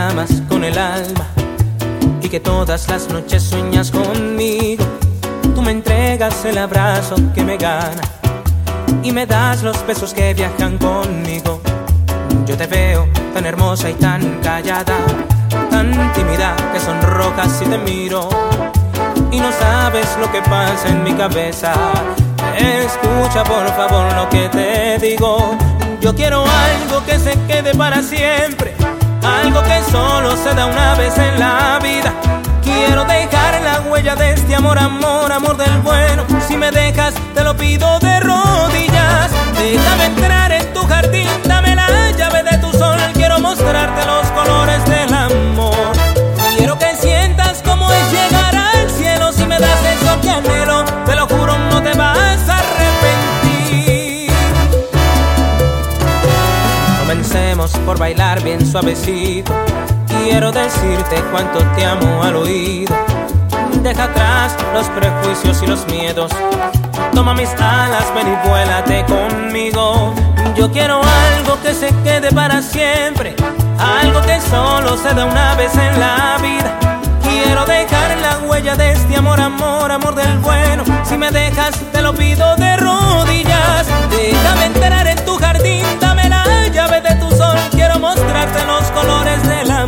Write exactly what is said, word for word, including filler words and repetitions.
amas con el alma y que todas las noches sueñas conmigo. Tú me entregas el abrazo que me gana y me das los besos que viajan conmigo. Yo te veo tan hermosa y tan callada, tan tímida que sonrojas si te miro, y no sabes lo que pasa en mi cabeza. Escucha por favor lo que te digo. Yo quiero algo que se quede para siempre, algo que solo se da una vez en la vida. Quiero dejar la huella de este amor, amor, amor del bueno. Si me dejas, te lo pido de rodillas. Déjame entrar en tu jardín, dame la llave de tu sol. Quiero mostrarte los colores del amor. Quiero que sientas cómo es llegar al cielo. Si me das eso que anhelo, te lo juro, no te vas a arrepentir. Comencemos por bailar bien suavecito. Quiero decirte cuánto te amo al oído. Deja atrás los prejuicios y los miedos. Toma mis alas, ven y vuélate conmigo. Yo quiero algo que se quede para siempre, algo que solo se da una vez en la vida. Quiero dejar la huella de este amor, amor, amor del bueno. Si me dejas, te lo pido de rodillas. Déjame entrar en tu jardín, dame la llave de tu sol. Quiero mostrarte los colores del amor.